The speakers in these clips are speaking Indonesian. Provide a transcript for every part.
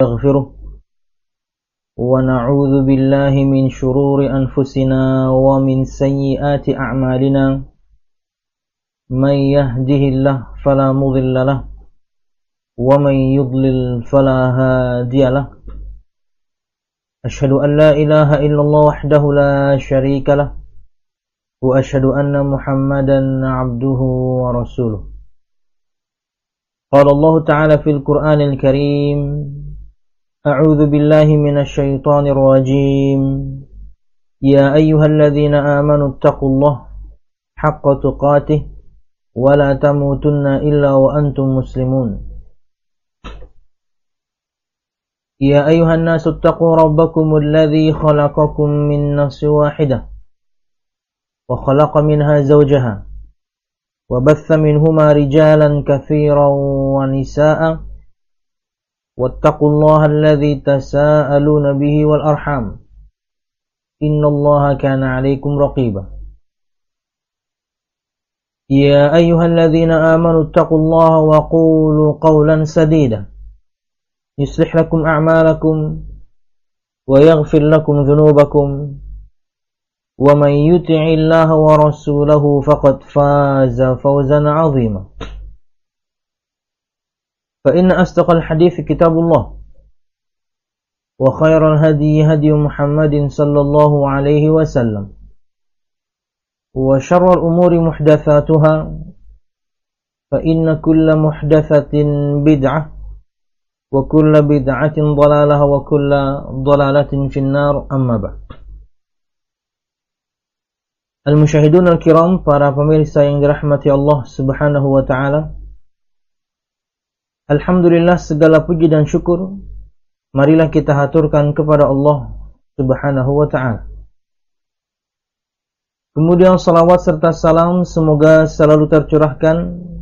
نستغفره ونعوذ بالله من شرور أنفسنا ومن سيئات أعمالنا من يهده الله فلا مضل له ومن يضلل فلا هادي له أشهد أن لا إله إلا الله وحده لا شريك له وأشهد أن محمدا عبده ورسوله قال الله تعالى في القرآن الكريم أعوذ بالله من الشيطان الرجيم يا أيها الذين آمنوا اتقوا الله حق تقاته ولا تموتن إلا وأنتم مسلمون يا أيها الناس اتقوا ربكم الذي خلقكم من نفس واحدة وخلق منها زوجها وبث منهما رجالا كثيرا ونساء واتقوا الله الذي تساءلون به والأرحام إن الله كان عليكم رقيبا يا أيها الذين آمنوا اتقوا الله وقولوا قولا سديدا يصلح لكم أعمالكم ويغفر لكم ذنوبكم ومن يطع الله ورسوله فقد فاز فوزا عظيما فإن أصدق الحديث كتاب الله وخير الهدي هدي محمد صلى الله عليه وسلم وشر الأمور محدثاتها فإن كل محدثة بدعة وكل بدعة ضلالة وكل ضلالة في النار أما بعد. Al-Musyahidun al-Kiram, para pemirsa yang dirahmati Allah subhanahu wa ta'ala, alhamdulillah, segala puji dan syukur marilah kita haturkan kepada Allah subhanahu wa ta'ala. Kemudian salawat serta salam semoga selalu tercurahkan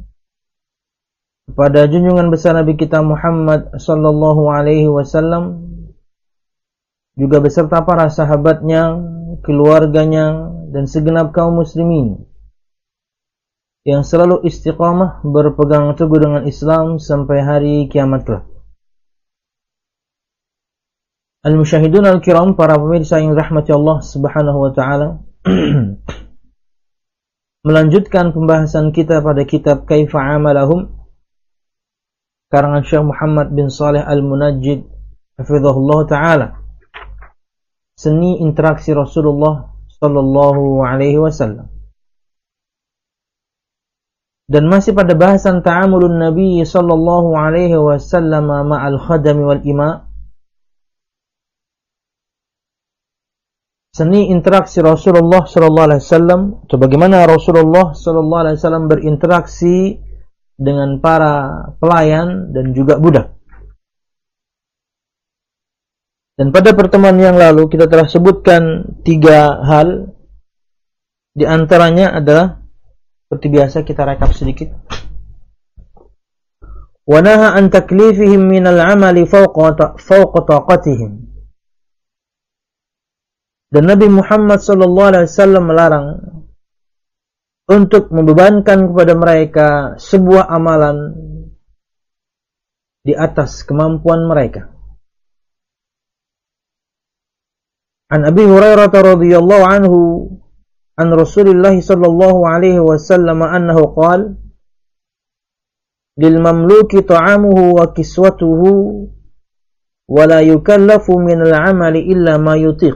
kepada junjungan besar Nabi kita Muhammad sallallahu alaihi wasallam, juga beserta para sahabatnya, keluarganya, dan segenap kaum muslimin yang selalu istiqamah berpegang teguh dengan Islam sampai hari kiamat kelak. Al-Musyahidun al-Kiram, para pemirsa yang rahmati Allah subhanahu wa ta'ala, melanjutkan pembahasan kita pada kitab Kaifa Amalahum karangan Syekh Muhammad bin Saleh Al-Munajjid hafizahullah ta'ala, seni interaksi Rasulullah sallallahu alaihi wasallam. Dan masih pada bahasan ta'amulun Nabi sallallahu alaihi wasallam ma'al khadami wal ima, seni interaksi Rasulullah sallallahu alaihi wasallam, atau bagaimana Rasulullah sallallahu alaihi wasallam berinteraksi dengan para pelayan dan juga budak. Dan pada pertemuan yang lalu kita telah sebutkan 3 hal. Di antaranya adalah seperti biasa kita rekap sedikit. Wa naha an taklifihim min al-'amali fawqa taqatihim. Dan Nabi Muhammad sallallahu alaihi wasallam melarang untuk membebankan kepada mereka sebuah amalan di atas kemampuan mereka. An Abi Hurairah radhiyallahu anhu an Rasulillah sallallahu alaihi wasallam annahu qala lil mamluki ta'amuhu wa kiswatuhu wa la yukallafu min al-'amali illa ma yutiq.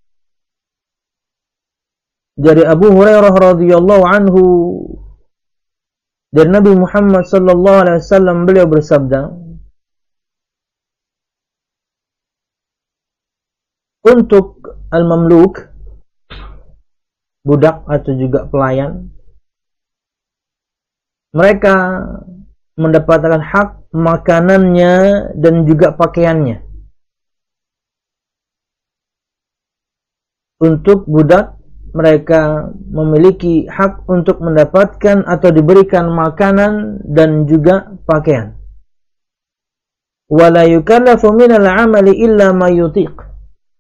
Dari Abu Hurairah radhiyallahu anhu, dari Nabi Muhammad sallallahu alaihi wasallam, beliau bersabda, untuk al-mamluk, budak atau juga pelayan, mereka mendapatkan hak makanannya dan juga pakaiannya. Untuk budak, mereka memiliki hak untuk mendapatkan atau diberikan makanan dan juga pakaian. Wala yukallafu minal 'amali illa ma yutiq.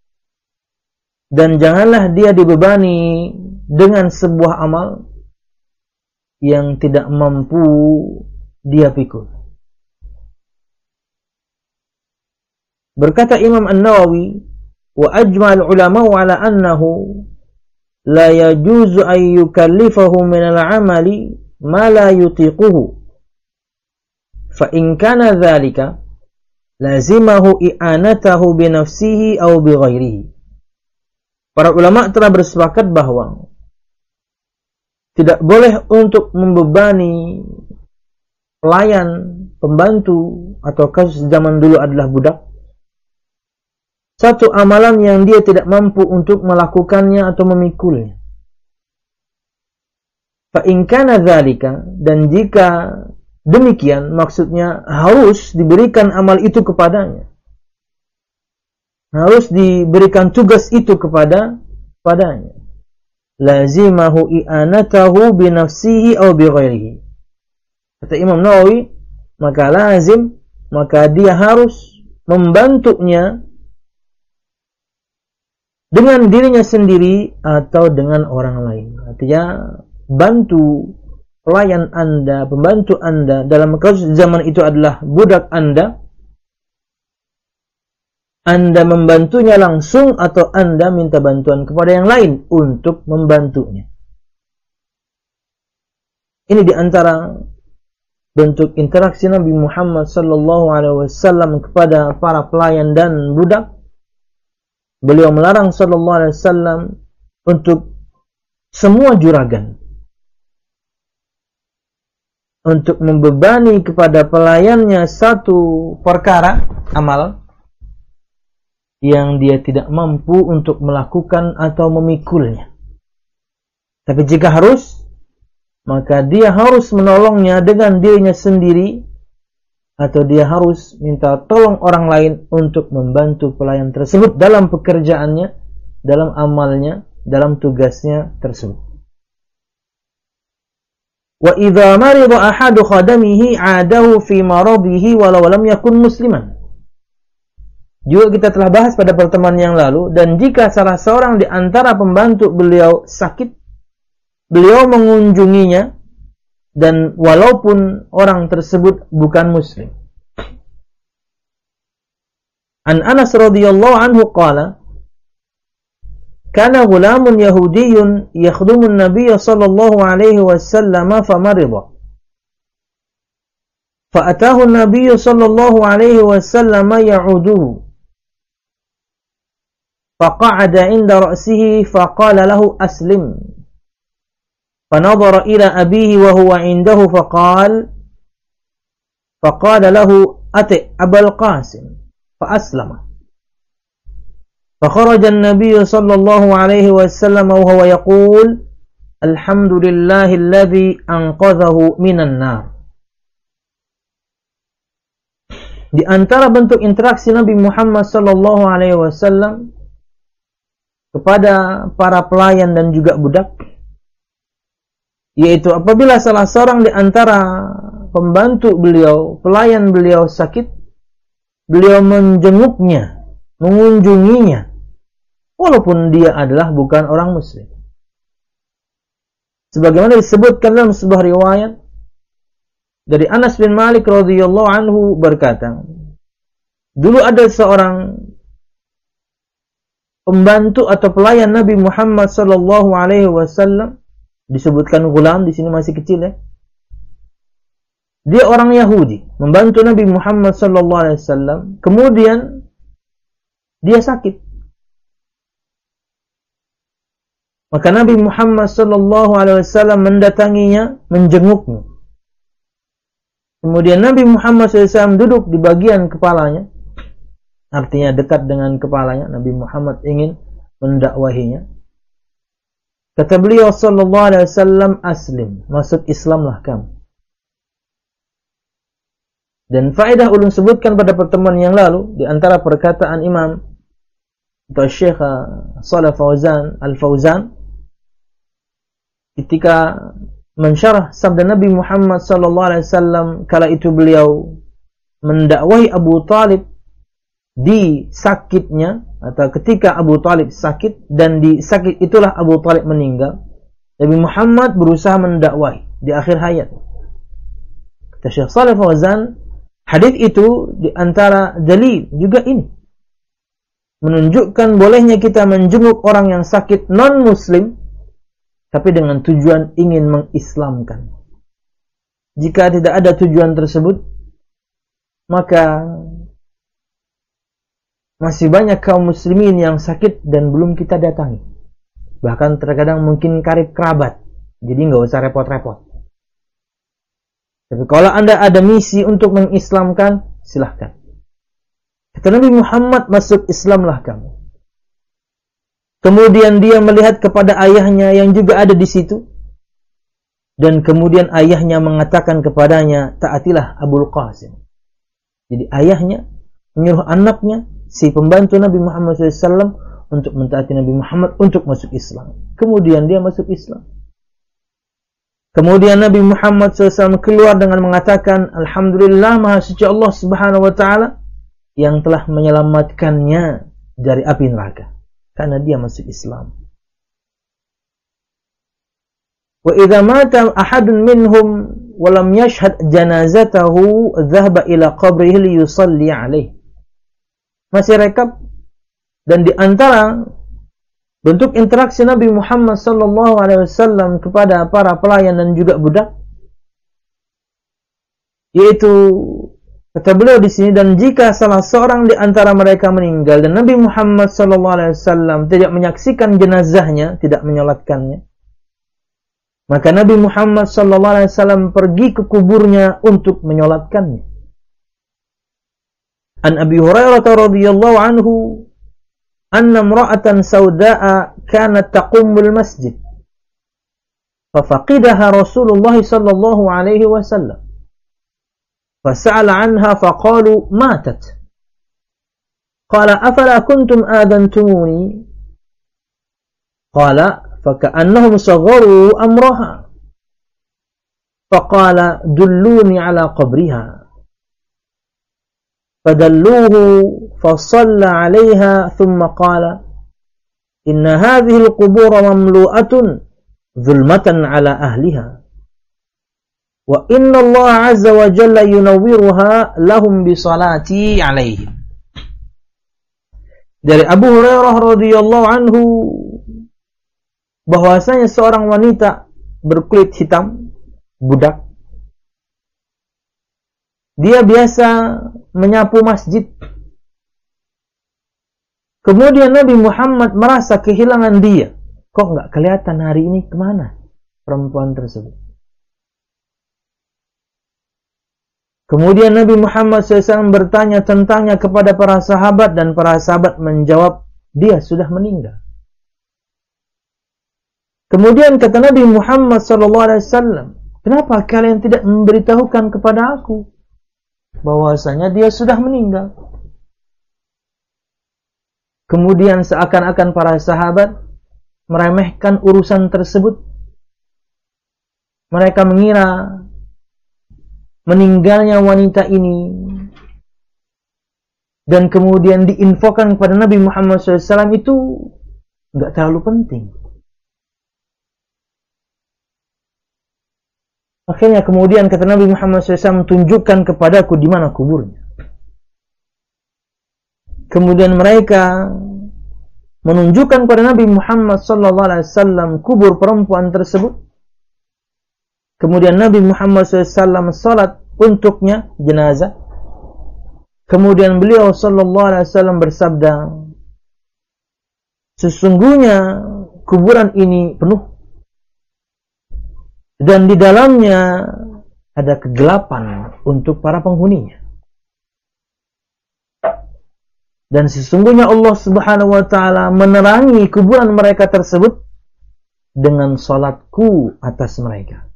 Dan janganlah dia dibebani dengan sebuah amal yang tidak mampu dia pikul. Berkata Imam An-Nawawi, wa ajma'al ulama'u ala annahu la yajuzu an yukallifahu min al-'amali ma la yutiquhu. Fa in kana dzalika lazimahu i'anatahu bi nafsihi aw bi ghairihi. Para ulama telah bersepakat bahwa tidak boleh untuk membebani pelayan, pembantu, atau kasus zaman dulu adalah budak, satu amalan yang dia tidak mampu untuk melakukannya atau memikulnya. Fa in kana dzalika, dan jika demikian, maksudnya harus diberikan amal itu kepadanya, harus diberikan tugas itu kepadanya. Lazimahu i'anatahu bi nafsihi aw bi ghairihi. Kata Imam Nawawi, maka lazim, maka dia harus membantunya dengan dirinya sendiri atau dengan orang lain. Artinya bantu pelayan Anda, pembantu Anda, dalam kasus zaman itu adalah budak Anda membantunya langsung atau Anda minta bantuan kepada yang lain untuk membantunya. Ini di antara bentuk interaksi Nabi Muhammad SAW kepada para pelayan dan budak. Beliau melarang SAW untuk semua juragan untuk membebani kepada pelayannya satu perkara amal yang dia tidak mampu untuk melakukan atau memikulnya. Tapi jika harus, maka dia harus menolongnya dengan dirinya sendiri, atau dia harus minta tolong orang lain untuk membantu pelayan tersebut dalam pekerjaannya, dalam amalnya, dalam tugasnya tersebut. Wa idza marida ahadu khadamihi 'adahu fi maradihi walau lam yakun musliman. Juga kita telah bahas pada pertemuan yang lalu, dan jika salah seorang di antara pembantu beliau sakit, beliau mengunjunginya, dan walaupun orang tersebut bukan muslim. An Anas radhiyallahu anhu qala, kana ghulamun yahudiyyun yakhdumu an-nabiy sallallahu alaihi wasallam famarida. Fa'atahu an-nabiy sallallahu alaihi wasallam ya'uduhu. فقعد عند رأسه فقال له أسلم فنظر إلى أبيه وهو عنده فقال له أطع أبا القاسم فأسلم فخرج النبي صلى الله عليه وسلم وهو يقول الحمد لله الذي أنقذه من النار. Di antara bentuk interaksi Nabi Muhammad sallallahu alaihi wasallam kepada para pelayan dan juga budak, yaitu apabila salah seorang di antara pembantu beliau, pelayan beliau sakit, beliau menjenguknya, mengunjunginya, walaupun dia adalah bukan orang muslim. Sebagaimana disebutkan dalam sebuah riwayat dari Anas bin Malik radhiyallahu anhu berkata, dulu ada seorang pembantu atau pelayan Nabi Muhammad sallallahu alaihi wasallam, disebutkan gulam di sini masih kecil ya. Dia orang Yahudi, membantu Nabi Muhammad sallallahu alaihi wasallam, kemudian dia sakit. Maka Nabi Muhammad sallallahu alaihi wasallam mendatanginya, menjenguknya. Kemudian Nabi Muhammad SAW duduk di bagian kepalanya, artinya dekat dengan kepalanya. Nabi Muhammad ingin mendakwahinya. Kata beliau sallallahu alaihi wasallam, aslim, masuk Islamlah kamu. Dan faedah ulun sebutkan pada pertemuan yang lalu, di antara perkataan Imam atau Syekh Shalih Fauzan Al-Fauzan ketika mensyarah sabda Nabi Muhammad sallallahu alaihi wasallam kala itu beliau mendakwahi Abu Talib di sakitnya, atau ketika Abu Talib sakit dan di sakit itulah Abu Talib meninggal, Nabi Muhammad berusaha mendakwahi di akhir hayat. Kata Syekh Shalih Fauzan, hadis itu di antara dalil juga ini menunjukkan bolehnya kita menjenguk orang yang sakit non-muslim, tapi dengan tujuan ingin mengislamkan. Jika tidak ada tujuan tersebut, maka masih banyak kaum muslimin yang sakit dan belum kita datangi. Bahkan terkadang mungkin karib kerabat, jadi nggak usah repot-repot. Tapi kalau Anda ada misi untuk mengislamkan, silahkan. Kata Nabi Muhammad, masuk Islamlah kamu. Kemudian dia melihat kepada ayahnya yang juga ada di situ. Dan kemudian ayahnya mengatakan kepadanya, taatilah Abul Qasim. Jadi ayahnya menyuruh anaknya, si pembantu Nabi Muhammad SAW, untuk mentaati Nabi Muhammad untuk masuk Islam. Kemudian dia masuk Islam. Kemudian Nabi Muhammad SAW keluar dengan mengatakan, Alhamdulillah, Maha Suci Allah Subhanahu Wa Taala yang telah menyelamatkannya dari api neraka, karena dia masuk Islam. Wa idza mata ahadun minhum wa lam yashhad janazatahu dhahaba ila qabrihi liyusalli alaihi. Masih rekap, dan di antara bentuk interaksi Nabi Muhammad sallallahu alaihi wasallam kepada para pelayan dan juga budak, yaitu kata beliau di sini, dan jika salah seorang di antara mereka meninggal dan Nabi Muhammad sallallahu alaihi wasallam tidak menyaksikan jenazahnya, tidak menyolatkannya, maka Nabi Muhammad sallallahu alaihi wasallam pergi ke kuburnya untuk menyolatkannya. An Abi Hurairah radhiyallahu anhu anna imra'atan sauda'a kanat taqumul masjid fafaqidaha Rasulullah sallallahu alaihi wasallam fasa'ala anha faqalu matat qala afala kuntum adantumuni qala faka'annahum sagharu amraha faqala dulluni ala qabriha فدلوه فصلى عليها ثم قال إن هذه القبور مملوءة ظلمة على أهلها وإن الله عز وجل ينورها لهم بصلاتي عليهم. Dari Abu Hurairah radhiyallahu anhu bahwasanya seorang wanita berkulit hitam, budak, dia biasa menyapu masjid. Kemudian Nabi Muhammad merasa kehilangan dia. Kok nggak kelihatan hari ini, kemana perempuan tersebut? Kemudian Nabi Muhammad SAW bertanya tentangnya kepada para sahabat, dan para sahabat menjawab, dia sudah meninggal. Kemudian kata Nabi Muhammad SAW, kenapa kalian tidak memberitahukan kepada aku bahwasanya dia sudah meninggal? Kemudian seakan-akan para sahabat meremehkan urusan tersebut. Mereka mengira meninggalnya wanita ini dan kemudian diinfokan kepada Nabi Muhammad SAW itu enggak terlalu penting. Akhirnya kemudian kata Nabi Muhammad SAW, tunjukkan kepadaku di mana kuburnya. Kemudian mereka menunjukkan kepada Nabi Muhammad SAW kubur perempuan tersebut. Kemudian Nabi Muhammad SAW salat untuknya jenazah. Kemudian beliau SAW bersabda, sesungguhnya kuburan ini penuh dan di dalamnya ada kegelapan untuk para penghuninya. Dan sesungguhnya Allah Subhanahu wa taala menerangi kuburan mereka tersebut dengan salatku atas mereka.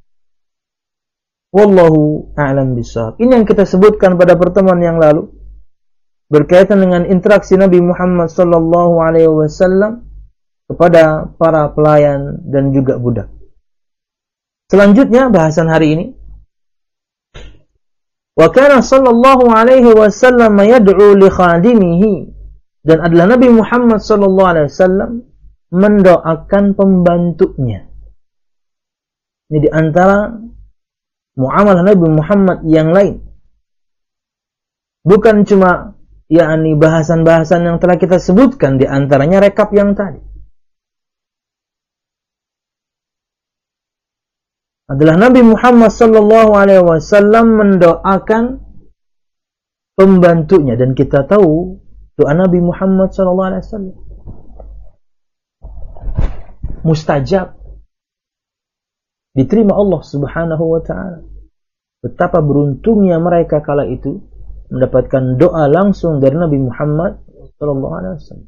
Wallahu a'lam bishawab. Ini yang kita sebutkan pada pertemuan yang lalu berkaitan dengan interaksi Nabi Muhammad sallallahu alaihi wasallam kepada para pelayan dan juga budak. Selanjutnya bahasan hari ini, wa kana sallallahu alaihi wasallam yad'u li khadimihi, dan adalah Nabi Muhammad sallallahu alaihi wasallam mendoakan pembantunya. Ini di antara muamalah Nabi Muhammad yang lain. Bukan cuma yakni bahasan-bahasan yang telah kita sebutkan, di antaranya rekap yang tadi. Adalah Nabi Muhammad sallallahu alaihi wasallam mendoakan pembantunya, dan kita tahu doa Nabi Muhammad sallallahu alaihi wasallam mustajab, diterima Allah Subhanahu wa taala. Betapa beruntungnya mereka kala itu mendapatkan doa langsung dari Nabi Muhammad sallallahu alaihi wasallam.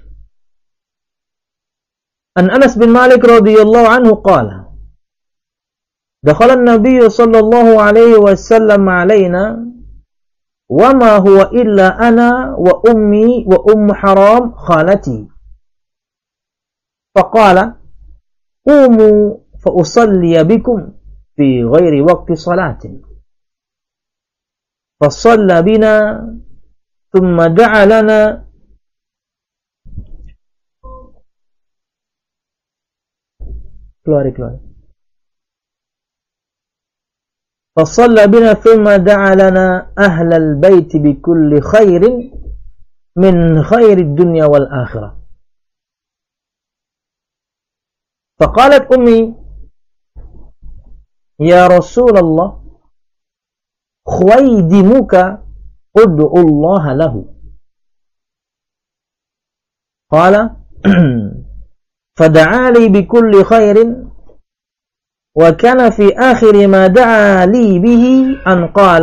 An Anas bin Malik radhiyallahu anhu qala, dakhala an-nabiy sallallahu alaihi wasallam alaina wa ma huwa illa ana wa ummi wa haram khalati. Faqala qumu fa usalli bikum fi ghairi waqti salatin. Fasalla bina thumma da'a lana keluar. فصلى بنا ثم دعا لنا أهل البيت بكل خير من خير الدنيا والآخرة. فقالت أمي يا رسول الله خويدمك ادعو الله له. قال فدعا لي بكل خير، وكان في آخر ما دعا لي به أن قال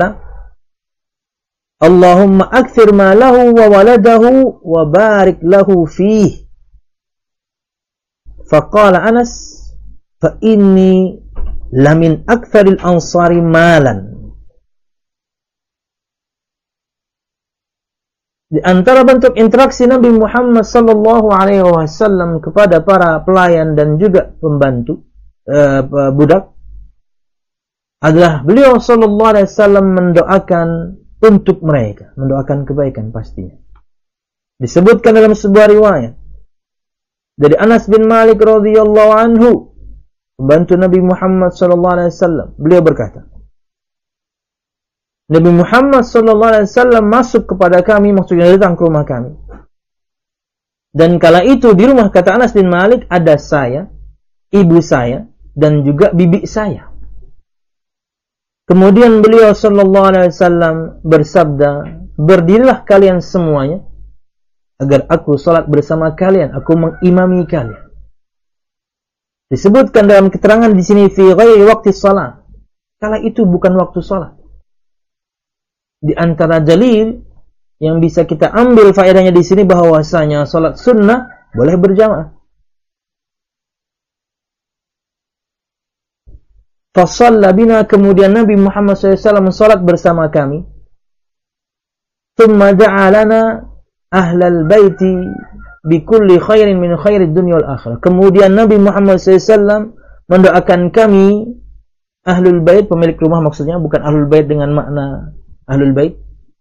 اللهم أكثر ماله وولده وبارك له فيه. فقال أنس فإني لمن أكثر الأنصار مالا. Di antara bentuk interaksi Nabi Muhammad sallallahu alaihi wasallam kepada para pelayan dan juga pembantu budak adalah beliau sallallahu alaihi wasallam mendoakan untuk mereka, mendoakan kebaikan pastinya. Disebutkan dalam sebuah riwayat dari Anas bin Malik radhiyallahu anhu, pembantu Nabi Muhammad sallallahu alaihi wasallam, beliau berkata, Nabi Muhammad sallallahu alaihi wasallam masuk kepada kami, maksudnya datang ke rumah kami. Dan kala itu di rumah, kata Anas bin Malik, ada saya, ibu saya, dan juga bibi saya. Kemudian beliau sallallahu alaihi wasallam bersabda, berdirilah kalian semuanya agar aku salat bersama kalian, aku mengimami kalian. Disebutkan dalam keterangan di sini fi ghairi waqti shalah. Kala itu bukan waktu salat. Di antara dalil yang bisa kita ambil faedahnya di sini bahwasanya salat sunnah boleh berjamaah. Fasalla bina, kemudian Nabi Muhammad SAW salat bersama kami. Thumma da'a lana ahlal baiti bikulli khairin min khairid dunya wal akhirah. Kemudian Nabi Muhammad SAW mendoakan kami, ahlul bait, pemilik rumah maksudnya, bukan ahlul bait dengan makna ahlul bait.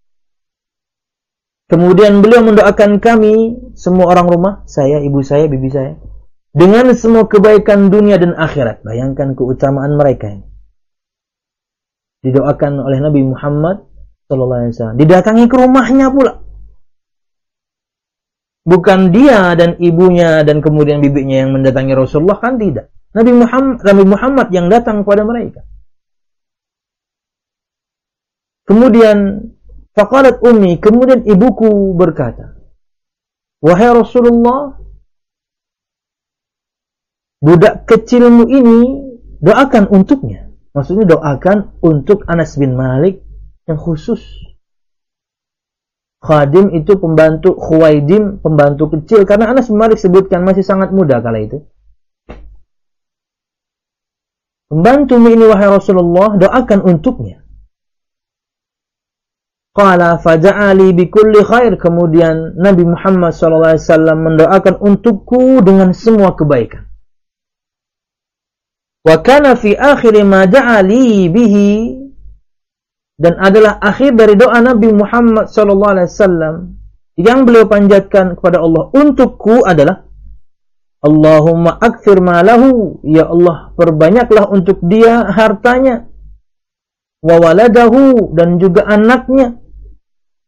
Kemudian beliau mendoakan kami, semua orang rumah, saya, ibu saya, bibi saya, dengan semua kebaikan dunia dan akhirat. Bayangkan keutamaan mereka ini. Didoakan oleh Nabi Muhammad SAW. Didatangi ke rumahnya pula. Bukan dia dan ibunya dan kemudian bibinya yang mendatangi Rasulullah, kan tidak. Nabi Muhammad yang datang kepada mereka. Kemudian faqalat ummi, kemudian ibuku berkata, wahai Rasulullah, budak kecilmu ini doakan untuknya. Maksudnya doakan untuk Anas bin Malik yang khusus. Khadim itu pembantu, Khuwaidim pembantu kecil, karena Anas bin Malik sebutkan masih sangat muda kala itu. Pembantumu ini wahai Rasulullah, doakan untuknya. Qala faja'ali bikulli khair, kemudian Nabi Muhammad SAW mendoakan untukku dengan semua kebaikan. Wa kana fi akhir ma ja'ali bihi, dan adalah akhir dari doa Nabi Muhammad SAW yang beliau panjatkan kepada Allah untukku adalah Allahumma akthir malahu, ya Allah perbanyaklah untuk dia hartanya, wa waladahu, dan juga anaknya,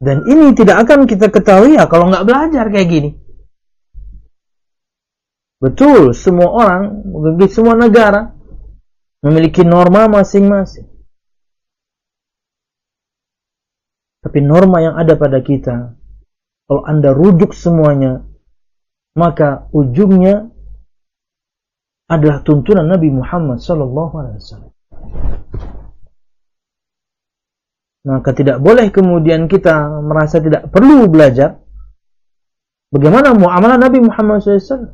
Dan ini tidak akan kita ketahui ya kalau nggak belajar kayak gini. Betul, semua orang, semua negara memiliki norma masing-masing. Tapi norma yang ada pada kita, kalau Anda rujuk semuanya, maka ujungnya adalah tuntunan Nabi Muhammad SAW. Maka tidak boleh kemudian kita merasa tidak perlu belajar bagaimana muamalah Nabi Muhammad SAW.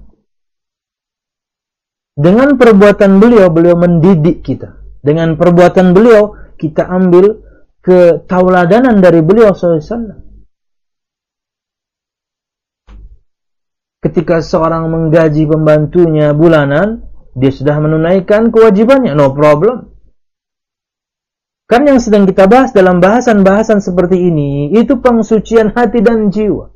Dengan perbuatan beliau mendidik kita. Dengan perbuatan beliau, kita ambil ketauladanan dari beliau SAW. Ketika seorang menggaji pembantunya bulanan, dia sudah menunaikan kewajibannya, no problem. Kan yang sedang kita bahas dalam bahasan-bahasan seperti ini, itu pensucian hati dan jiwa.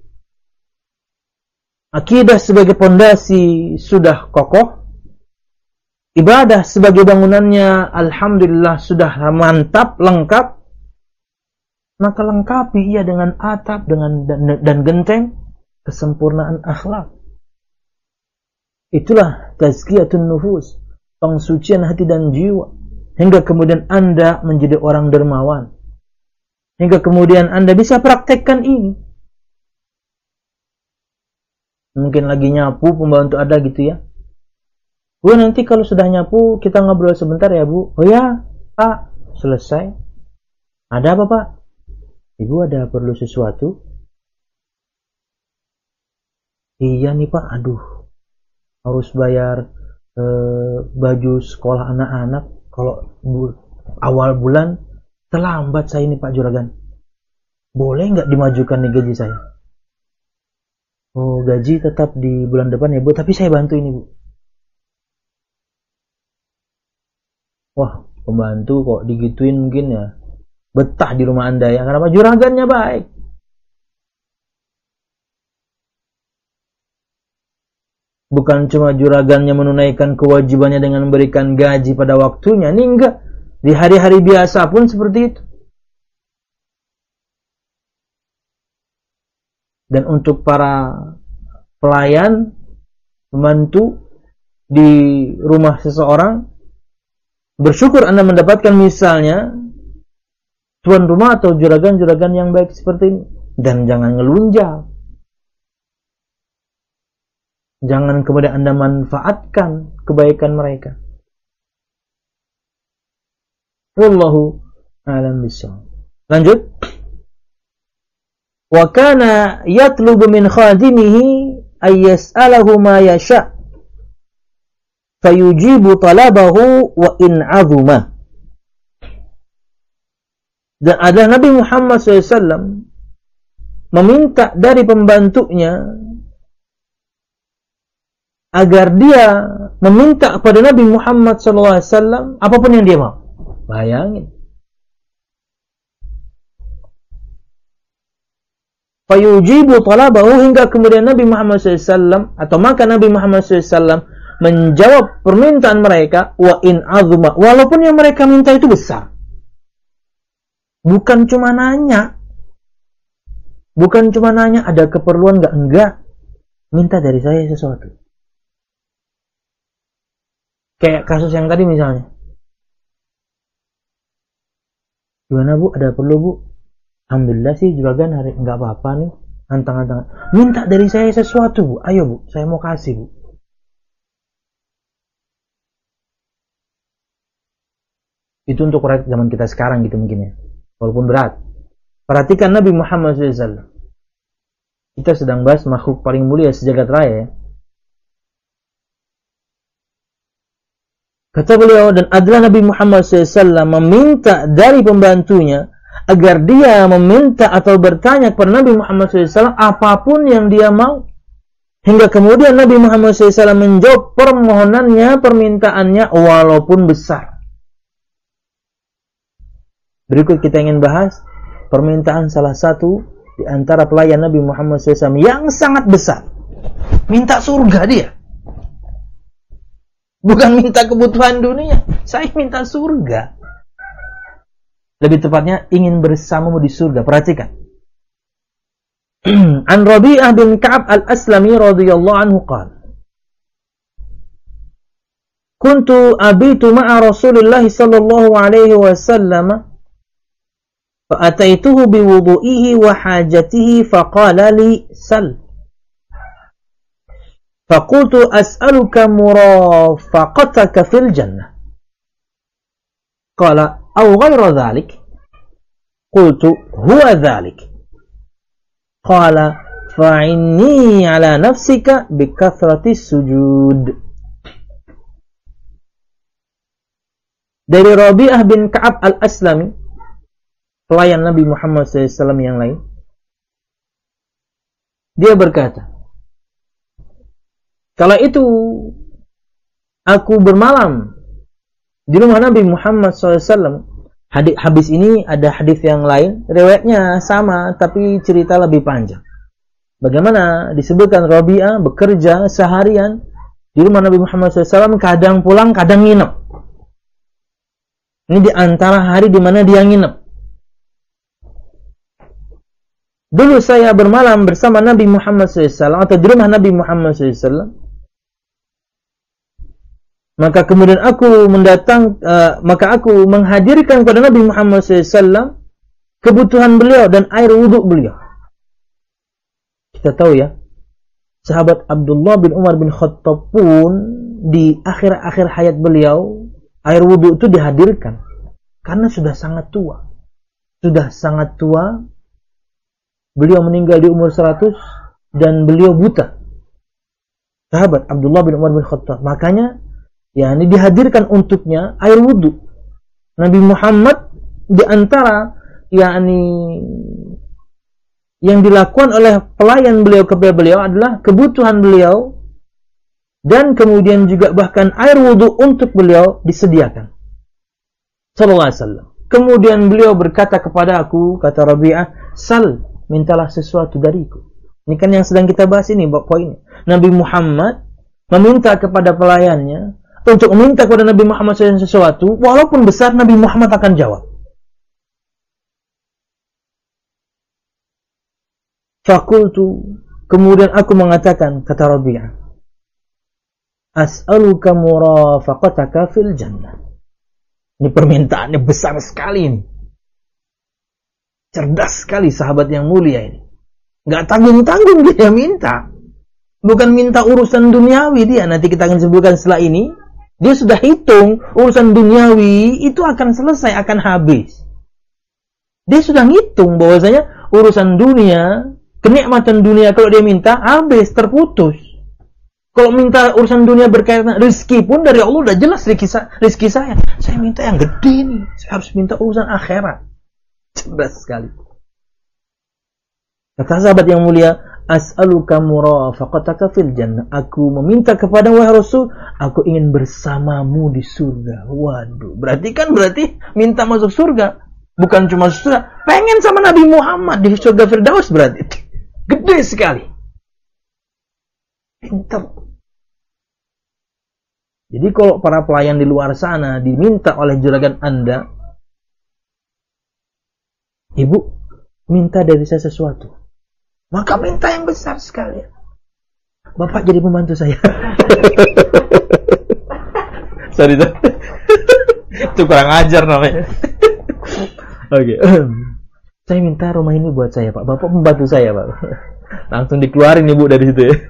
Akidah sebagai pondasi sudah kokoh. Ibadah sebagai bangunannya, alhamdulillah sudah mantap, lengkap. Maka lengkapi ia dengan atap dan genteng kesempurnaan akhlak. Itulah tazkiyatun nufus, pensucian hati dan jiwa. Hingga kemudian Anda menjadi orang dermawan. Hingga kemudian Anda bisa praktekkan ini. Mungkin lagi nyapu, pembantu ada gitu ya. Bu, nanti kalau sudah nyapu, kita ngobrol sebentar ya, Bu. Oh ya, Pak. Selesai. Ada apa, Pak? Ibu ada perlu sesuatu? Iya nih, Pak. Aduh. Harus bayar baju sekolah anak-anak. Kalau awal bulan, terlambat saya ini, Pak Juragan. Boleh nggak dimajukan nih gaji saya? Oh, gaji tetap di bulan depan ya, Bu. Tapi saya bantu ini, Bu. Wah, pembantu kok digituin mungkin ya betah di rumah Anda ya. Kenapa? Juragannya baik. Bukan cuma juragannya menunaikan kewajibannya dengan memberikan gaji pada waktunya. Ini enggak. Di hari-hari biasa pun seperti itu. Dan untuk para pelayan, pembantu di rumah seseorang, bersyukur Anda mendapatkan misalnya tuan rumah atau juragan-juragan yang baik seperti ini. Dan jangan ngelunjak. Jangan kemudian Anda manfaatkan kebaikan mereka. Wallahu a'lam bishawab. Lanjut. Wa kana yatlubu min khadimihi ay yas'alahu ma yasha' fayujibu talabahu wa in 'azuma. Dan ada Nabi Muhammad SAW meminta dari pembantunya agar dia meminta kepada Nabi Muhammad SAW apapun yang dia mau. Bayangin. Fayujibu talabahu, hingga kemudian Nabi Muhammad SAW atau maka Nabi Muhammad SAW menjawab permintaan mereka wa in azuma, walaupun yang mereka minta itu besar. Bukan cuma nanya. Bukan cuma nanya ada keperluan enggak. Minta dari saya sesuatu. Kayak kasus yang tadi misalnya. Gimana Bu? Ada perlu Bu? Alhamdulillah sih juragan hari enggak apa-apa nih. Antang-antang. Minta dari saya sesuatu Bu. Ayo Bu, saya mau kasih Bu. Itu untuk rakyat zaman kita sekarang gitu mungkin ya. Walaupun berat. Perhatikan Nabi Muhammad SAW. Kita sedang bahas makhluk paling mulia sejagat raya ya. Kata beliau, dan adalah Nabi Muhammad SAW meminta dari pembantunya agar dia meminta atau bertanya kepada Nabi Muhammad SAW apapun yang dia mau. Hingga kemudian Nabi Muhammad SAW menjawab permohonannya, permintaannya walaupun besar. Berikut kita ingin bahas permintaan salah satu di antara pelayan Nabi Muhammad SAW yang sangat besar. Minta surga dia. Bukan minta kebutuhan dunia. Saya minta surga. Lebih tepatnya ingin bersamamu di surga. Perhatikan. An Rabi'ah bin Ka'ab al-Aslami radhiyallahu anhu qala Kuntu abitu ma'a Rasulillah sallallahu alaihi wasallam fa ataituhu bi wudu'ihi wa hajatihi fa qala li sal fa qultu as'aluka murafaqataka fil jannah qala aw ghayra dhalik qultu huwa dhalik qala fa'inni ala nafsika bi kathrati sujud. Dari Rabi'ah bin Ka'ab al-Aslami, pelayan Nabi Muhammad SAW yang lain, dia berkata, kala itu aku bermalam di rumah Nabi Muhammad SAW. Hadis ini ada hadis yang lain, riwayatnya sama tapi cerita lebih panjang. Bagaimana disebutkan Rabi'ah bekerja seharian di rumah Nabi Muhammad SAW, kadang pulang, kadang nginep. Ini di antara hari di mana dia nginep. Dulu saya bermalam bersama Nabi Muhammad SAW atau di rumah Nabi Muhammad SAW. Maka kemudian maka aku menghadirkan kepada Nabi Muhammad SAW kebutuhan beliau dan air wudhu beliau. Kita tahu ya, sahabat Abdullah bin Umar bin Khattab pun di akhir-akhir hayat beliau, air wudhu itu dihadirkan karena sudah sangat tua. Sudah sangat tua. Beliau meninggal di umur 100 dan beliau buta. Sahabat Abdullah bin Umar bin Khattab. Makanya ini dihadirkan untuknya air wudhu. Nabi Muhammad di antara yang dilakukan oleh pelayan beliau kepada beliau adalah kebutuhan beliau dan kemudian juga bahkan air wudhu untuk beliau disediakan. Sallallahu alaihi wasallam. Kemudian beliau berkata kepada aku, kata Rabi'ah, sal, mintalah sesuatu dariku. Ini kan yang sedang kita bahas ini, poinnya. Nabi Muhammad meminta kepada pelayannya untuk meminta kepada Nabi Muhammad sesuatu, walaupun besar, Nabi Muhammad akan jawab. Fakultu, kemudian aku mengatakan, kata Rabi'ah, as'aluka murafaqataka fil jannah. Ini permintaannya besar sekali ini. Cerdas sekali sahabat yang mulia ini. Nggak tanggung-tanggung dia minta. Bukan minta urusan duniawi dia. Nanti kita akan sebutkan setelah ini. Dia sudah hitung urusan duniawi itu akan selesai, akan habis. Dia sudah ngitung bahwasanya urusan dunia, kenikmatan dunia kalau dia minta, habis, terputus. Kalau minta urusan dunia berkaitan rezeki pun dari Allah udah jelas rezeki saya. Saya minta yang gede nih. Saya harus minta urusan akhirat. Cerdas sekali. Kata sahabat yang mulia, as'aluka murafaqataka fil jannah. Aku meminta kepada wahai Rasul, aku ingin bersamamu di surga. Waduh, berarti minta masuk surga. Bukan cuma surga, pengen sama Nabi Muhammad di surga Firdaus berarti. Gede sekali. Pintar. Jadi kalau para pelayan di luar sana diminta oleh juragan Anda, Ibu, minta dari saya sesuatu. Maka minta yang besar sekali. Bapak jadi pembantu saya. Sorry. Itu kurang ajar namanya. Oke. Saya minta rumah ini buat saya, Pak. Bapak pembantu saya, Pak. Langsung dikeluarin Ibu dari situ ya.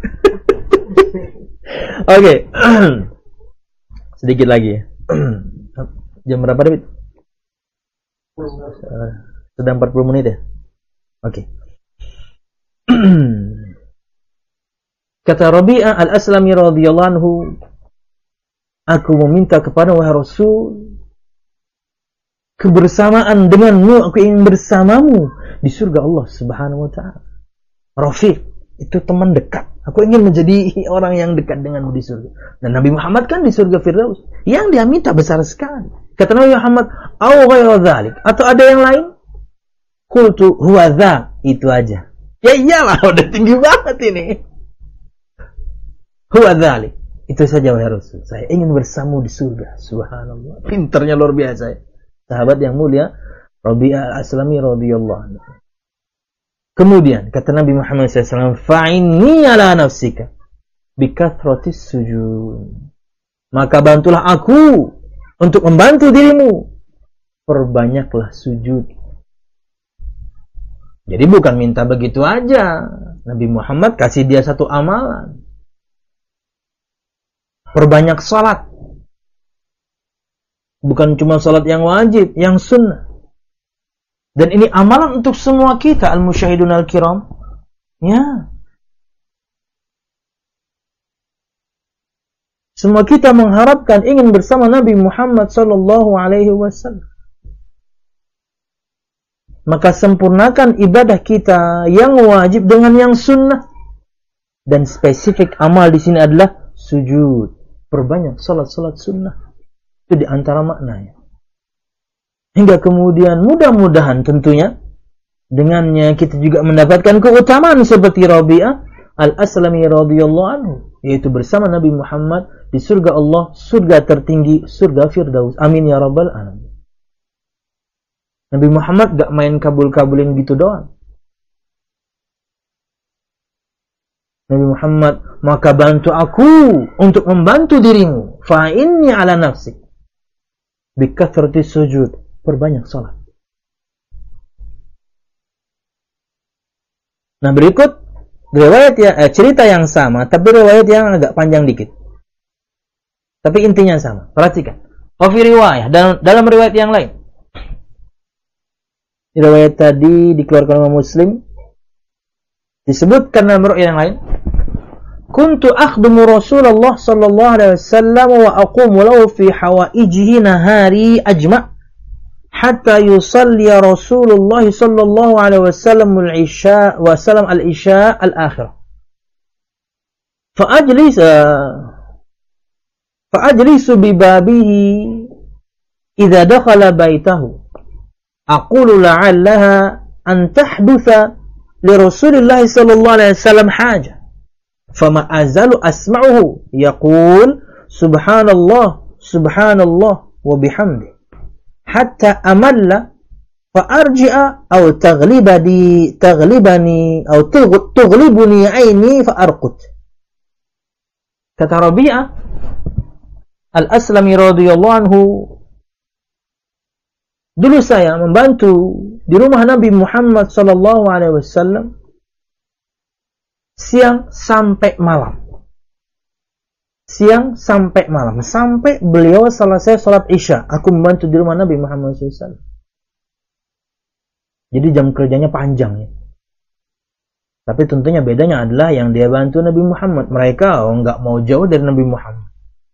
Oke. Sedikit lagi. Jam berapa, David? Sudah 40 menit ya? Oke. Kata Rabi'ah al-Aslami radhiyallahu anhu, aku meminta kepada wahai Rasul kebersamaan denganmu, aku ingin bersamamu di surga Allah Subhanahu wa taala. Rafiq itu teman dekat. Aku ingin menjadi orang yang dekat denganmu di surga. Dan Nabi Muhammad kan di surga Firdaus. Yang dia minta besar sekali. Kata Nabi Muhammad, "Au ghairu dzalik?" Atau ada yang lain? Qultu huwa dza, itu aja. Ya iyalah, udah tinggi banget ini. Huwa dzalik. Itu saja wahai Rasul. Saya ingin bersamamu di surga. Subhanallah. Pinternya luar biasa ya. Sahabat yang mulia Rabi'ah al-Aslami radhiyallahu anhu. Kemudian kata Nabi Muhammad SAW, fa'inni ala nafsika bikathratis sujud. Maka bantulah aku untuk membantu dirimu, perbanyaklah sujud. Jadi bukan minta begitu aja. Nabi Muhammad kasih dia satu amalan. Perbanyak salat. Bukan cuma salat yang wajib, yang sunnah. Dan ini amalan untuk semua kita, al-musyahidun al-kiram. Ya. Semua kita mengharapkan ingin bersama Nabi Muhammad sallallahu alaihi wasallam. Maka sempurnakan ibadah kita yang wajib dengan yang sunnah. Dan spesifik amal di sini adalah sujud. Perbanyak salat-salat sunnah. Itu di antara maknanya. Hingga kemudian mudah-mudahan tentunya dengannya kita juga mendapatkan keutamaan seperti Rabi'ah al-Aslami radhiyallahu anhu, yaitu bersama Nabi Muhammad di surga Allah, surga tertinggi, surga Firdaus. Amin ya rabbal alamin. Nabi Muhammad gak main kabul-kabulin gitu doang. Nabi Muhammad, maka bantu aku untuk membantu dirimu. Fa inni ala nafsik bikathrati sujud. Perbanyak salat. Nah, berikut riwayat cerita yang sama, tapi riwayat yang agak panjang dikit. Tapi intinya sama. Perhatikan. Fi riwayah, dalam riwayat yang lain. Riwayat tadi dikeluarkan oleh Muslim. Disebutkan dalam riwayat yang lain. Kuntu akhdumu Rasulullah sallallahu alaihi wasallam wa aqumu lahu fi hawaijihi nahari ajma' hatta yusalli Rasulullah sallallahu alaihi wasallam al-isya wa salam al-isya al-akhir. Fa'ajlisu bi babihi idza dakhala baitahu. Aqulu la'allaha an tahdutha li Rasulillah sallallahu alaihi wasallam haja. Fama azalu asma'uhu yaqul subhanallah subhanallah wa bihamdi hatta amalla fa arji'a aw taghlibani aw tughlibuni aini fa arqut. Kata Rabi'ah al-Aslami radhiyallahu anhu, dulu saya membantu di rumah Nabi Muhammad sallallahu alaihi wasallam siang sampai malam. Siang sampai malam. Sampai beliau selesai sholat isya. Aku membantu di rumah Nabi Muhammad SAW. Jadi jam kerjanya panjang ya. Tapi tentunya bedanya adalah yang dia bantu Nabi Muhammad. Mereka nggak mau jauh dari Nabi Muhammad.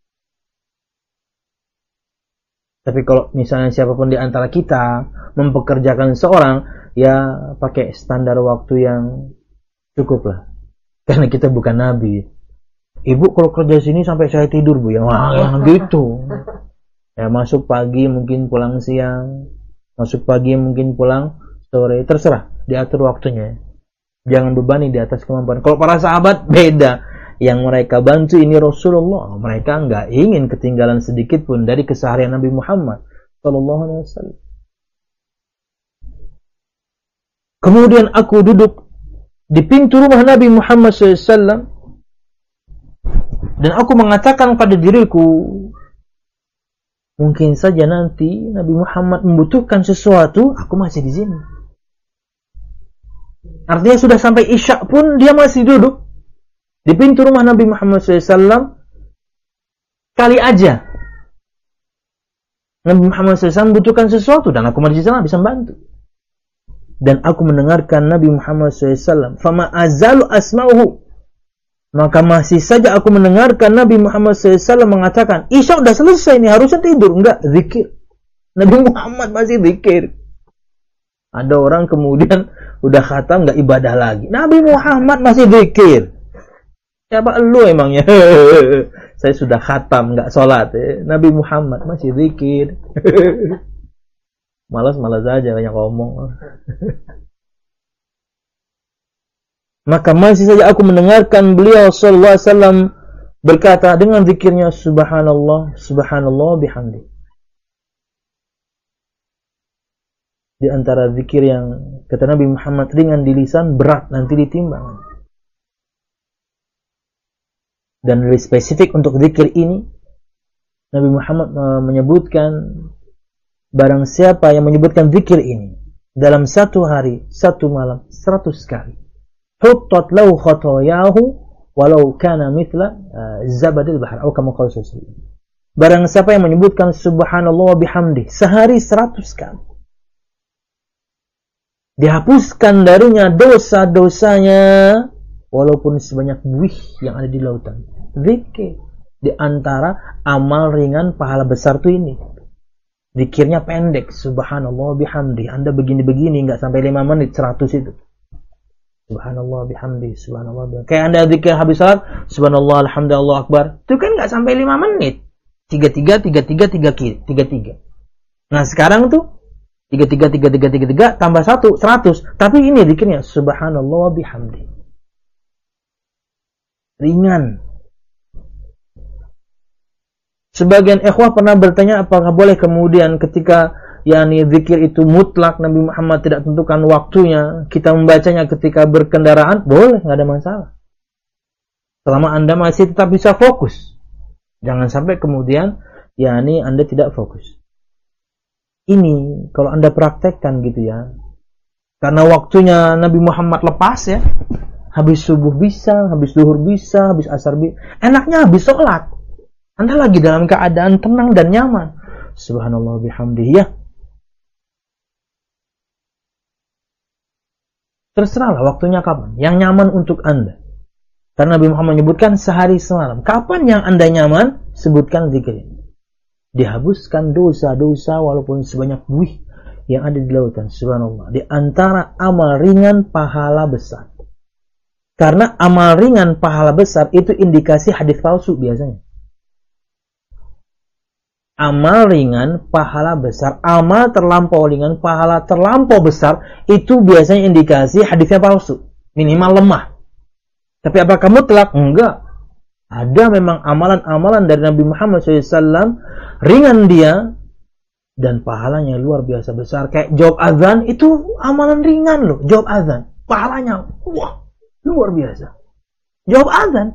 Tapi kalau misalnya siapapun di antara kita mempekerjakan seorang, ya pakai standar waktu yang cukup lah. Karena kita bukan Nabi. Ibu kalau kerja sini sampai saya tidur bu, ya wah gitu. Ya masuk pagi mungkin pulang siang, masuk pagi mungkin pulang sore, terserah diatur waktunya. Jangan bebani di atas kemampuan. Kalau para sahabat beda, yang mereka bantu ini Rasulullah, mereka nggak ingin ketinggalan sedikit pun dari keseharian Nabi Muhammad Sallallahu Alaihi Wasallam. Kemudian aku duduk di pintu rumah Nabi Muhammad SAW dan aku mengatakan pada diriku, mungkin saja nanti Nabi Muhammad membutuhkan sesuatu, aku masih di sini. Artinya sudah sampai isya pun dia masih duduk di pintu rumah Nabi Muhammad SAW. Kali aja Nabi Muhammad SAW membutuhkan sesuatu dan aku masih di sana bisa membantu. Dan aku mendengarkan Nabi Muhammad SAW. Fama azalu asma'uhu. Maka masih saja aku mendengarkan Nabi Muhammad SAW mengatakan, isya udah selesai nih, harusnya tidur. Enggak, zikir. Nabi Muhammad masih zikir. Ada orang kemudian udah khatam enggak ibadah lagi. Nabi Muhammad masih zikir. Siapa lu emangnya? Saya sudah khatam enggak sholat. Nabi Muhammad masih zikir. Malas-malas aja banyak ngomong. Maka masih saja aku mendengarkan beliau sallallahu alaihi wasallam berkata dengan zikirnya subhanallah subhanallah bihamdi. Di antara zikir yang kata Nabi Muhammad ringan di lisan, berat nanti ditimbang. Dan lebih spesifik untuk zikir ini, Nabi Muhammad menyebutkan barang siapa yang menyebutkan zikir ini dalam satu hari, satu malam, 100 kali, huttat lahu khotoyahu walau kana mithla zabadil bahar, atau kama qala sallallahu alaihi wasallam. Barang siapa yang menyebutkan subhanallah wa bihamdi sehari 100 kali, dihapuskan darinya dosa-dosanya walaupun sebanyak buih yang ada di lautan. Zikir di antara amal ringan pahala besar tuh ini. Zikirnya pendek, subhanallah bihamdi. Anda begini-begini enggak sampai 5 menit 100 itu. Subhanallah bihamdi, subhanallah bihamdi. Kayak Anda zikir habis salat, subhanallah alhamdulillah akbar. Itu kan enggak sampai 5 menit. 33 Nah, sekarang tuh 33 tambah 1 100. Tapi ini zikirnya subhanallah bihamdi. Ringan. Sebagian ikhwah pernah bertanya apakah boleh kemudian ketika zikir itu mutlak, Nabi Muhammad tidak tentukan waktunya, kita membacanya ketika berkendaraan, boleh, enggak ada masalah. Selama Anda masih tetap bisa fokus. Jangan sampai kemudian Anda tidak fokus. Ini kalau Anda praktekkan gitu ya, karena waktunya Nabi Muhammad lepas ya, habis subuh bisa, habis zuhur bisa, habis asar bisa, enaknya habis sholat Anda lagi dalam keadaan tenang dan nyaman, subhanallah bihamdihi ya, terserahlah waktunya kapan yang nyaman untuk Anda. Karena Nabi Muhammad menyebutkan sehari semalam. Kapan yang Anda nyaman, sebutkan zikir ini. Dihapuskan dosa-dosa walaupun sebanyak buih yang ada di lautan. Subhanallah. Di antara amal ringan pahala besar. Karena amal ringan pahala besar itu indikasi hadis palsu biasanya. Amal ringan pahala besar, amal terlampau ringan pahala terlampau besar, itu biasanya indikasi hadisnya palsu, minimal lemah. Tapi apakah mutlak? Enggak. Ada memang amalan-amalan dari Nabi Muhammad SAW, ringan dia, dan pahalanya luar biasa besar. Kayak jawab azan, itu amalan ringan loh, jawab azan. Pahalanya, wah, luar biasa. Jawab azan.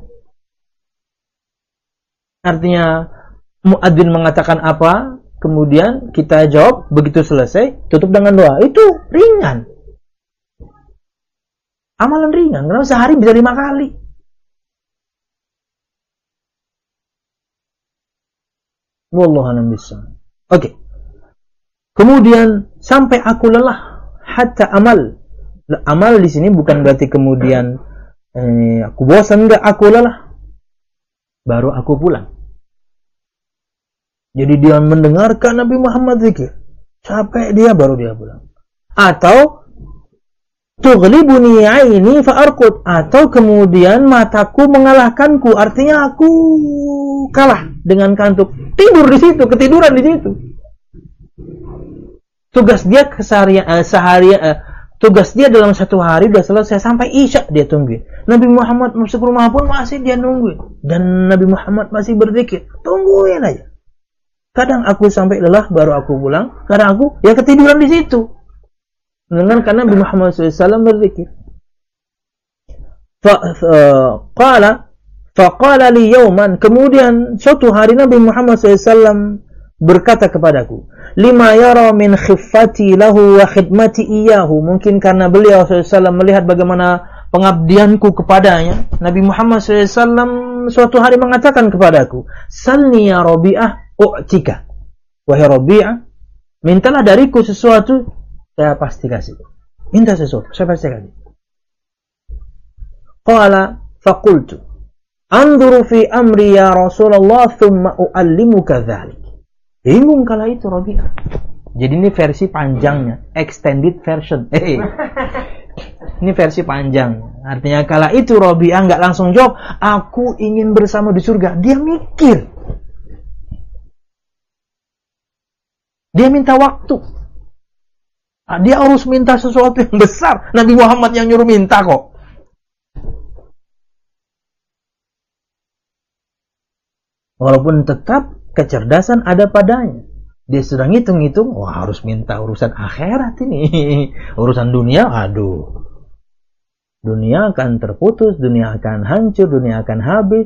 Artinya, muadzin mengatakan apa, kemudian kita jawab, begitu selesai, tutup dengan doa. Itu ringan. Amalan ringan, karena sehari bisa 5 kali. Wallahu a'lam bishawab. Oke. Kemudian sampai aku lelah, hatta amal. Amal di sini bukan berarti kemudian aku bosan, enggak, aku lelah. Baru aku pulang. Jadi dia mendengarkan Nabi Muhammad zikir. Capek dia, baru dia pulang. Atau tughlibuni aini fa'arqud, atau kemudian mataku mengalahkanku, artinya aku kalah dengan kantuk, tidur di situ, ketiduran di situ. Tugas dia tugas dia dalam satu hari sudah selesai, sampai Isya dia tungguin. Nabi Muhammad masuk rumah pun masih dia nungguin, dan Nabi Muhammad masih berzikir, tungguin aja. Kadang aku sampai lelah baru aku pulang, kadang aku ya ketiduran di situ. Mendengarkan Nabi Muhammad SAW berzikir. Faqala li yawman, kemudian suatu hari Nabi Muhammad SAW berkata kepadaku, lima yara min khiffati lahu wa khidmati iyahu. Mungkin karena beliau SAW melihat bagaimana pengabdianku kepadanya, Nabi Muhammad SAW suatu hari mengatakan kepadaku, salni ya Rabi'ah u'tika. Wahai Rabi'ah, mintalah dariku sesuatu, saya pasti kasih. Minta sesuatu, saya pasti kasih. Qala faqultu anzuru fi amri ya Rasulullah thumma u'allimuka dhalik. Bingung kala itu Rabi'ah. Jadi ini versi panjangnya, extended version. Ini versi panjang. Artinya kala itu Rabi'ah enggak langsung jawab, aku ingin bersama di surga. Dia mikir. Dia minta waktu. Dia harus minta sesuatu yang besar. Nabi Muhammad yang nyuruh minta kok. Walaupun tetap kecerdasan ada padanya. Dia sudah ngitung-ngitung, wah harus minta urusan akhirat ini. Urusan dunia, aduh. Dunia akan terputus, dunia akan hancur, dunia akan habis.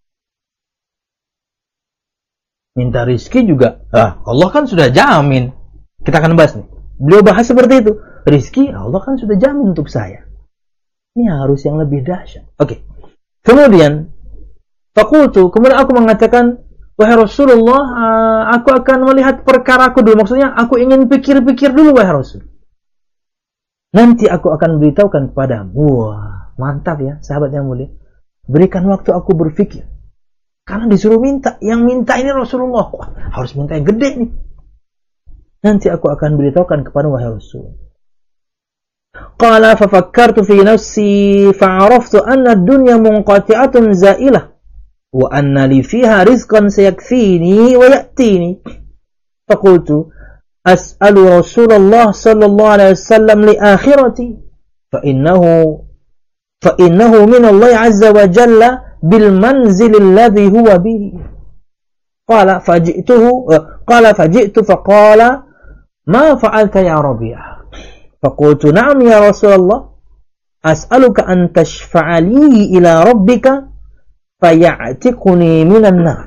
Minta rizki juga, Allah kan sudah jamin. Kita akan bahas nih. Beliau bahas seperti itu. Rizki, Allah kan sudah jamin untuk saya. Ini harus yang lebih dahsyat. Oke. Kemudian, kemudian aku mengatakan, wahai Rasulullah, aku akan melihat perkaraku dulu. Maksudnya, aku ingin pikir-pikir dulu, wahai Rasul. Nanti aku akan beritahukan kepadamu. Wah, mantap ya, sahabat yang mulia. Berikan waktu aku berpikir. Karena disuruh minta. Yang minta ini Rasulullah. Wah, harus minta yang gede nih. Nanti aku akan beritahukan kepada wahai Rasul. Qala fafakkartu fi nafsi fa'araftu anna ad-dunya munqati'atun za'ilah. Wa anna li fiha rizqan sayakfini wa ya'tini. Faqultu as'alu Rasulullah sallallahu alaihi wasallam li akhirati fa innahu min Allah azza wa jalla bil manzil alladhi huwa bihi. Qala faji'tu faqala ma fa'alta ya Rabi'ah. Faqultu na'am ya Rasulullah as'aluka an tashfa'a li ila rabbika faya'tiquni minan nar.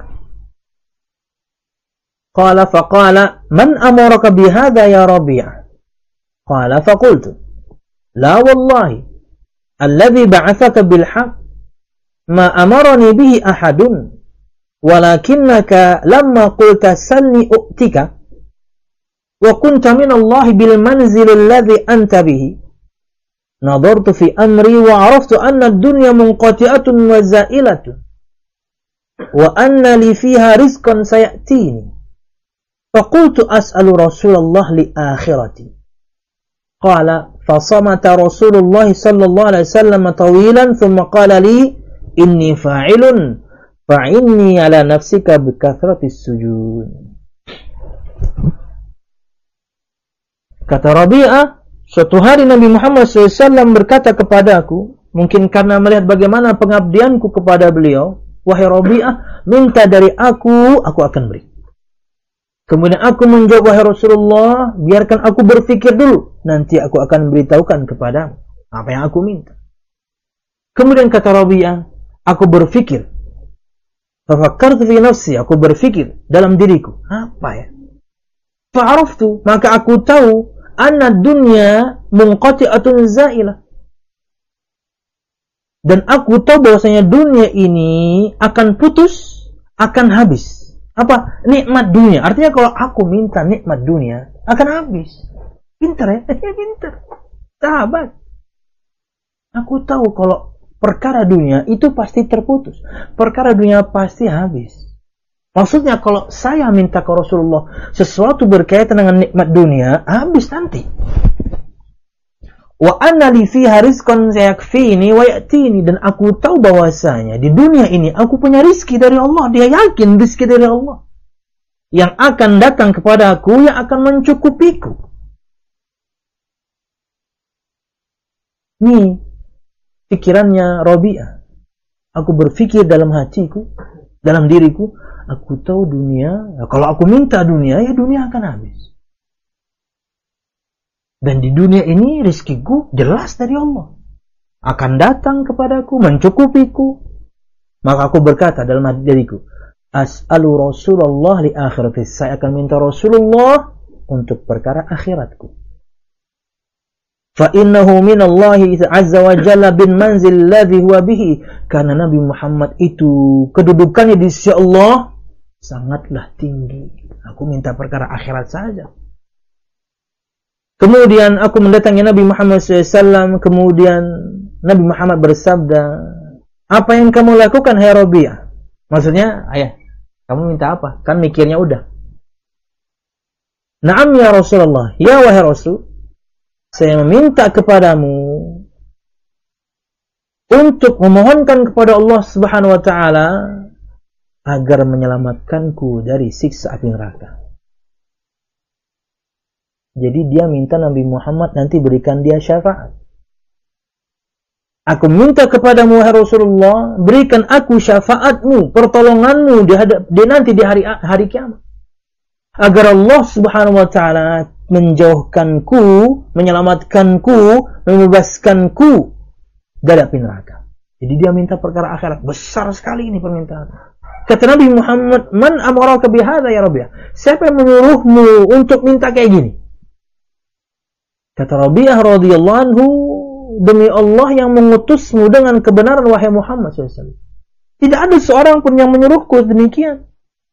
Qala faqala man amaraka bihadha ya Rabi'ah. Qala faqultu la wallahi alladhi ba'athaka bil haqq ma amarani bihi ahadun walakinnaka lamma qulta salni u'tika wa kunta min Allah bil manzil alladhi anta bihi nadartu fi amri wa araftu anna ad-dunya munqati'atun wa za'ilatun wa anna li fiha rizqan sayatini faqultu as'alu Rasulullah li akhirati. Qala fasamata Rasulullah sallallahu alaihi wasallam tawilan thumma qala li inni fa'ilun fa'inni ala nafsika bi kathratis sujud. Kata Rabi'ah, suatu hari Nabi Muhammad SAW berkata kepadaku, mungkin karena melihat bagaimana pengabdianku kepada beliau, wahai Rabi'ah, minta dari aku akan beri. Kemudian aku menjawab, wahai Rasulullah, biarkan aku berpikir dulu, nanti aku akan beritahukan kepadamu apa yang aku minta. Kemudian kata Rabi'ah, aku berpikir, fafakkartu fi nafsi, aku berpikir dalam diriku, apa ya? Fa'araftu, maka aku tahu anna dunya munqati'atun za'ilah. Dan aku tahu bahwasanya dunia ini akan putus, akan habis. Apa? Nikmat dunia. Artinya kalau aku minta nikmat dunia, akan habis. Pintar ya? Pintar. Sahabat. Aku tahu kalau perkara dunia itu pasti terputus. Perkara dunia pasti habis. Maksudnya kalau saya minta ke Rasulullah sesuatu berkaitan dengan nikmat dunia, habis nanti. Wa anna li fiha rizqan sayakfini wa ya'tini, dan aku tahu bahwasanya di dunia ini aku punya rizki dari Allah. Dia yakin rizki dari Allah yang akan datang kepada aku, yang akan mencukupiku. Ini pikirannya Rabi'ah. Aku berpikir dalam hatiku, dalam diriku, aku tahu dunia, kalau aku minta dunia, ya dunia akan habis. Dan di dunia ini rizkiku jelas dari Allah. Akan datang kepadaku, mencukupiku. Maka aku berkata dalam hati diriku, as'alu Rasulullah li akhirati. Saya akan minta Rasulullah untuk perkara akhiratku. Fa innahu min Allah azza wa jalla bin manzil ladzi huwa bihi. Karena Nabi Muhammad itu kedudukannya di sisi Allah sangatlah tinggi. Aku minta perkara akhirat saja. Kemudian aku mendatangi Nabi Muhammad SAW. Kemudian Nabi Muhammad bersabda, apa yang kamu lakukan, hai Rabi'ah? Maksudnya, ayah, kamu minta apa? Kan mikirnya udah. Naam ya Rasulullah. Ya wahai Rasul, saya meminta kepadamu untuk memohonkan kepada Allah Subhanahu wa taala agar menyelamatkanku dari siksa api neraka. Jadi dia minta Nabi Muhammad nanti berikan dia syafaat. Aku minta kepadamu wahai Rasulullah, berikan aku syafaatmu, pertolonganmu nanti di hari kiamat. agar Allah Subhanahu wa taala menjauhkanku, menyelamatkanku, membebaskanku dari api neraka. Jadi dia minta perkara akhirat. Besar sekali ini permintaan. Kata Nabi Muhammad, "Man amaraka bihadza ya Rabi'ah?" Siapa yang menyuruhmu untuk minta kayak gini? Kata Rabi'ah radhiyallahu anhu, "Demi Allah yang mengutusmu dengan kebenaran wahai Muhammad SAW. Tidak ada seorang pun yang menyuruhku demikian.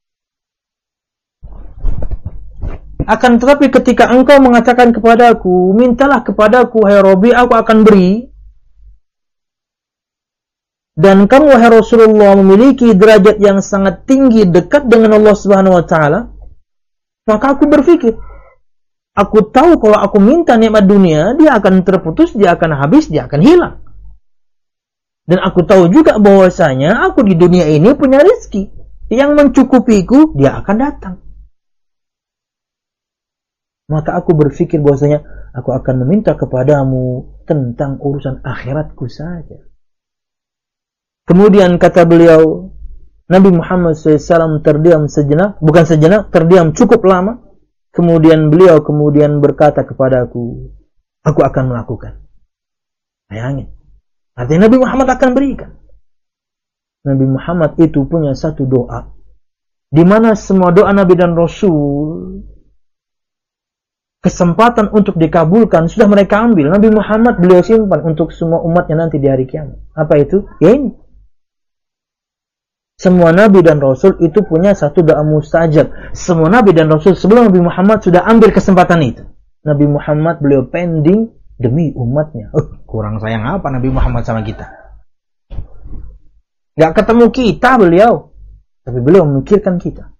Akan tetapi ketika engkau mengatakan kepadaku, mintalah kepadaku wahai Rabi'ah, aku akan beri. Dan kamu wahai Rasulullah memiliki derajat yang sangat tinggi dekat dengan Allah Subhanahu wa taala." Maka aku berpikir, aku tahu kalau aku minta nikmat dunia, dia akan terputus, dia akan habis, dia akan hilang. Dan aku tahu juga bahwasanya aku di dunia ini punya rezeki yang mencukupiku, dia akan datang. Maka aku berpikir bahwasanya aku akan meminta kepadamu tentang urusan akhiratku saja. Kemudian kata beliau, Nabi Muhammad SAW terdiam sejenak, bukan sejenak, terdiam cukup lama. Kemudian beliau berkata kepadaku, aku akan melakukan. Bayangin. Artinya Nabi Muhammad akan berikan. Nabi Muhammad itu punya satu doa, di mana semua doa Nabi dan Rasul, kesempatan untuk dikabulkan sudah mereka ambil. Nabi Muhammad beliau simpan untuk semua umatnya nanti di hari kiamat. Apa itu? Ya ini. Semua Nabi dan Rasul itu punya satu doa mustajab. Semua Nabi dan Rasul sebelum Nabi Muhammad sudah ambil kesempatan itu. Nabi Muhammad beliau pending demi umatnya. Kurang sayang apa Nabi Muhammad sama kita? Gak ketemu kita beliau, tapi beliau memikirkan kita.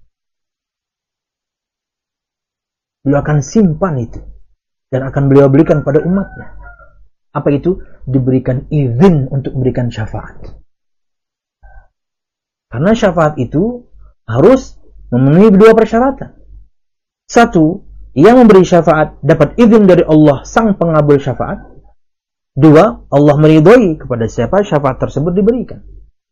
Beliau akan simpan itu dan akan beliau berikan pada umatnya. Apa itu? Diberikan izin untuk memberikan syafaat. Karena syafaat itu harus memenuhi dua persyaratan. Satu, yang memberi syafaat dapat izin dari Allah sang pengabul syafaat. Dua, Allah meridhoi kepada siapa syafaat tersebut diberikan.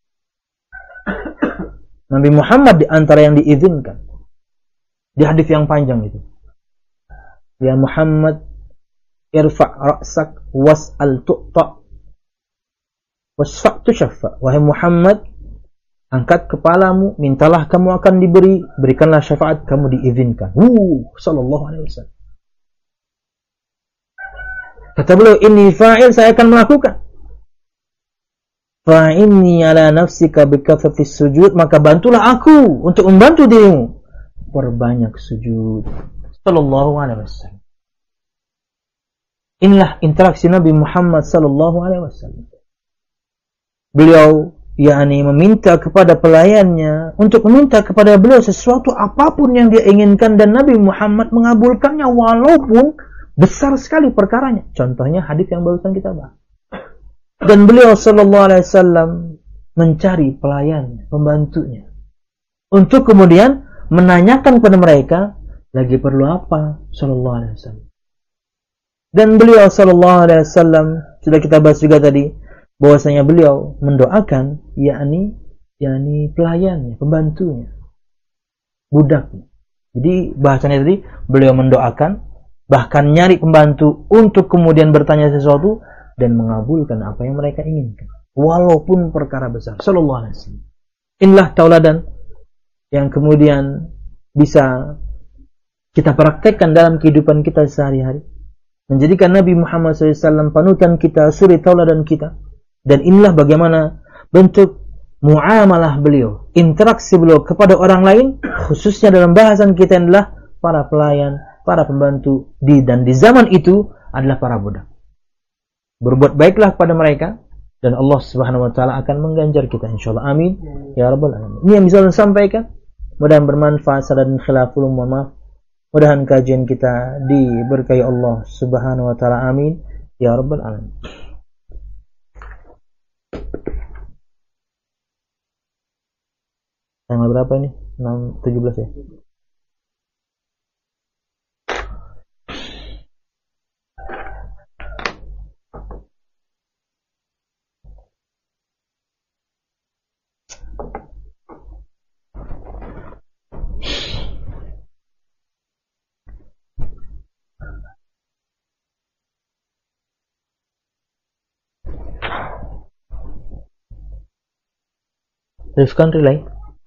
Nabi Muhammad di antara yang diizinkan. Di hadis yang panjang itu. Ya Muhammad, irfa' ra'sak was'al tu'ta' wasfa' tushaffa. Wahai Muhammad, angkat kepalamu, mintalah kamu akan diberi, berikanlah syafaat, kamu diizinkan. Sallallahu alaihi wasallam. Kata beliau, inni fa'il, saya akan melakukan. Fa'inni ala nafsika bikathratis sujud, maka bantulah aku untuk membantu dirimu. Perbanyak sujud. Sallallahu alaihi wasallam. Inilah interaksi Nabi Muhammad sallallahu alaihi wasallam. Beliau meminta kepada pelayannya untuk meminta kepada beliau sesuatu apapun yang dia inginkan, dan Nabi Muhammad mengabulkannya walaupun besar sekali perkaranya. Contohnya hadis yang barusan kita bahas. Dan beliau sallallahu alaihi wasallam mencari pelayannya, pembantunya, untuk kemudian menanyakan kepada mereka lagi perlu apa sallallahu alaihi wasallam. Dan beliau sallallahu alaihi wasallam sudah kita bahas juga tadi, bahwasanya beliau mendoakan yakni pelayannya, pembantunya, budaknya. Jadi bahasanya tadi beliau mendoakan, bahkan nyari pembantu untuk kemudian bertanya sesuatu dan mengabulkan apa yang mereka inginkan, walaupun perkara besar. Sallallahu alaihi wasallam. Inilah tauladan yang kemudian bisa kita praktekkan dalam kehidupan kita sehari-hari, menjadikan Nabi Muhammad SAW panutan kita, suri tauladan kita. Dan inilah bagaimana bentuk muamalah beliau, interaksi beliau kepada orang lain, khususnya dalam bahasan kita adalah para pelayan, para pembantu, dan di zaman itu adalah para budak. Berbuat baiklah kepada mereka, dan Allah Subhanahu wa taala akan mengganjar kita insyaallah. Amin ya rabbal alamin. Ini yang bisa saya sampaikan. Mudah-mudahan bermanfaat. Salah dan khilaful, mohon maaf. Mudah-mudahan kajian kita diberkahi Allah Subhanahu wa taala. Amin ya rabbal alamin. Tanggal berapa ini? 17 ya? Rifkan relay.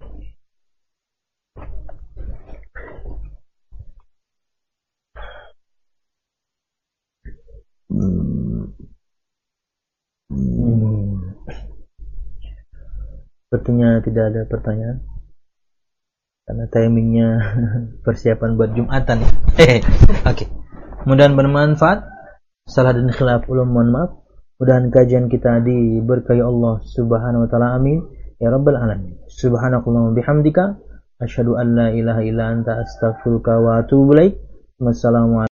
Sepertinya tidak ada pertanyaan karena timingnya persiapan buat Jumatan. Oke. Mudah-mudahan bermanfaat. Salah dan khilaf ulum mohon maaf. Mudah-mudahan kajian kita diberkahi Allah Subhanahu wa taala. Amin ya rabbal alamin. Subhanakallahumma bihamdika asyhadu an la ilaha illa anta astaghfiruka wa atubu ilaik. Wassalamualaikum